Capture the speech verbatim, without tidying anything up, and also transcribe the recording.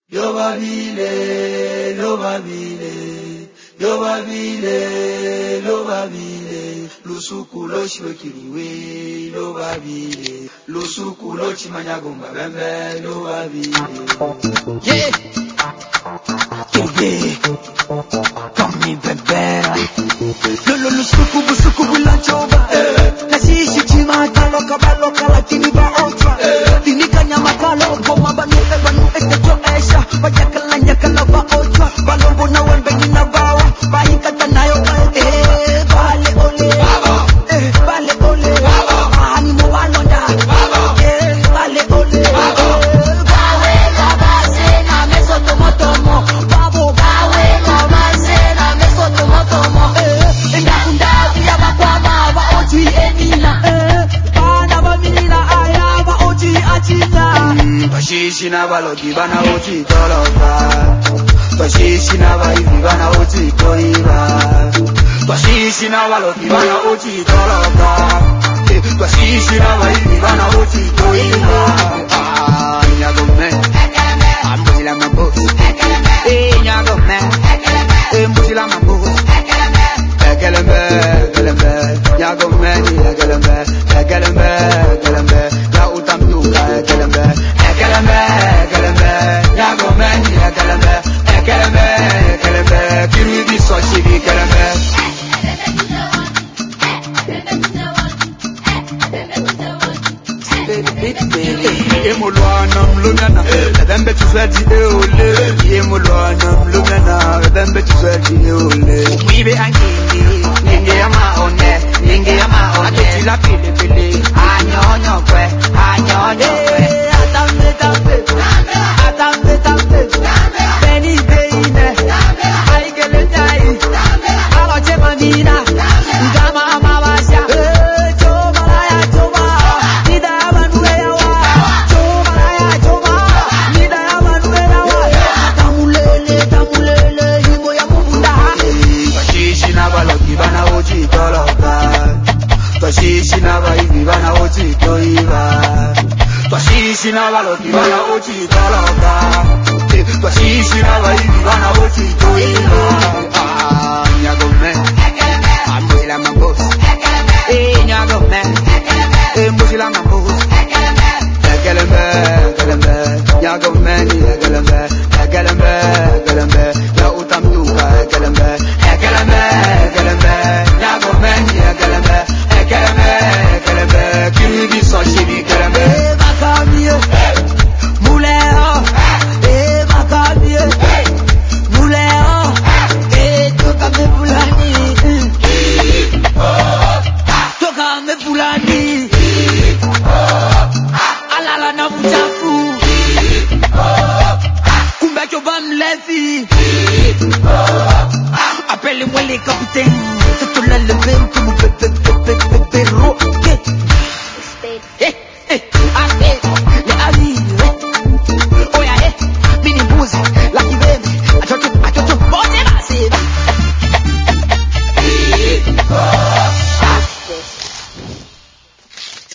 Yo babile, lo babile, yo babile, lo babile, lusuku lo shwekiriwe, lo babile, lusuku lo chimanyagomba bembe, lo babile. Yeah, yeah, come me bembe. Lo lo lusuku busuku bulanchoba. Na sisi chimata loka baloka lakini ba otra. Tinika nyama kalo goma banu e banu ekejo esha. Bayakala nyakala ba otra. Balombo na wembe nina bawa. Bahikata nayo eh bale ole. Eh bale ole. Ani mo walonda. Eh bale ole. Bawe la base na meso tomo tomo. Babo bawe la base na meso tomo tomo. Eh inda unda via bakwama ba oji enina. Eh bana ba minina aya ba oji achita. Bashishi na balogi bana oji toloka. Bashishi na baivi bana oji koiba. Bashishi na balogi bana oji toloka. Bashishi na baivi bana oji koiba. Ah, nyago me. Ambula mabos. Eh, nyago me. Eh, mbula mabos. Ekelembe, ekelembe. Nyago me, ekelembe. Ekelembe, ekelembe. Ya utamtuka ekelembe. Ekelembe, ekelembe. Nyago me, ekelembe. Ekelembe, ekelembe. Kirudi so shibi ekelembe. Emulwana mlungana, edembe tuzwedi eole. Emulwana mlungana, edembe tuzedi eole. Mwibe angini, ninge ya maone, ninge ya maone. Atutila pili pili, anyonyo kwe, anyonyo kwe. Atambe tambe, atambe tambe, beni beine, aigele nyai, aloche mamina, ngama amawasha, choba la ya choba, nida ya manuwe ya wa, choba la ya choba, nida ya manuwe ya wa, tamulele, tamulele, himo ya mubunda. Bashishi na balogi bana oji toloka. Bashishi na baivi bana oji koiba. Bashishi na balogi bana oji toloka. Bashishi na baivi bana oji koiba. Ah, nyago me. Ambula mabos. Eh, nyago me. Eh, mbula mabos. Ekelembe, ekelembe. Nyago me ni ekelembe. Ekelembe, ekelembe. Ya utamtuka ekelembe. Ekelembe, ekelembe. Nyago me ni ekelembe. Ekelembe, ekelembe. Kirudi so shibi ekelembe. Eh makamie, muleo, eh makamie, muleo, eh toka me fulani, toka me fulani, alala na mchafu, kumbe choba mlevi, appelle-moi les capitaines, c'est tout la levée, comme bébé.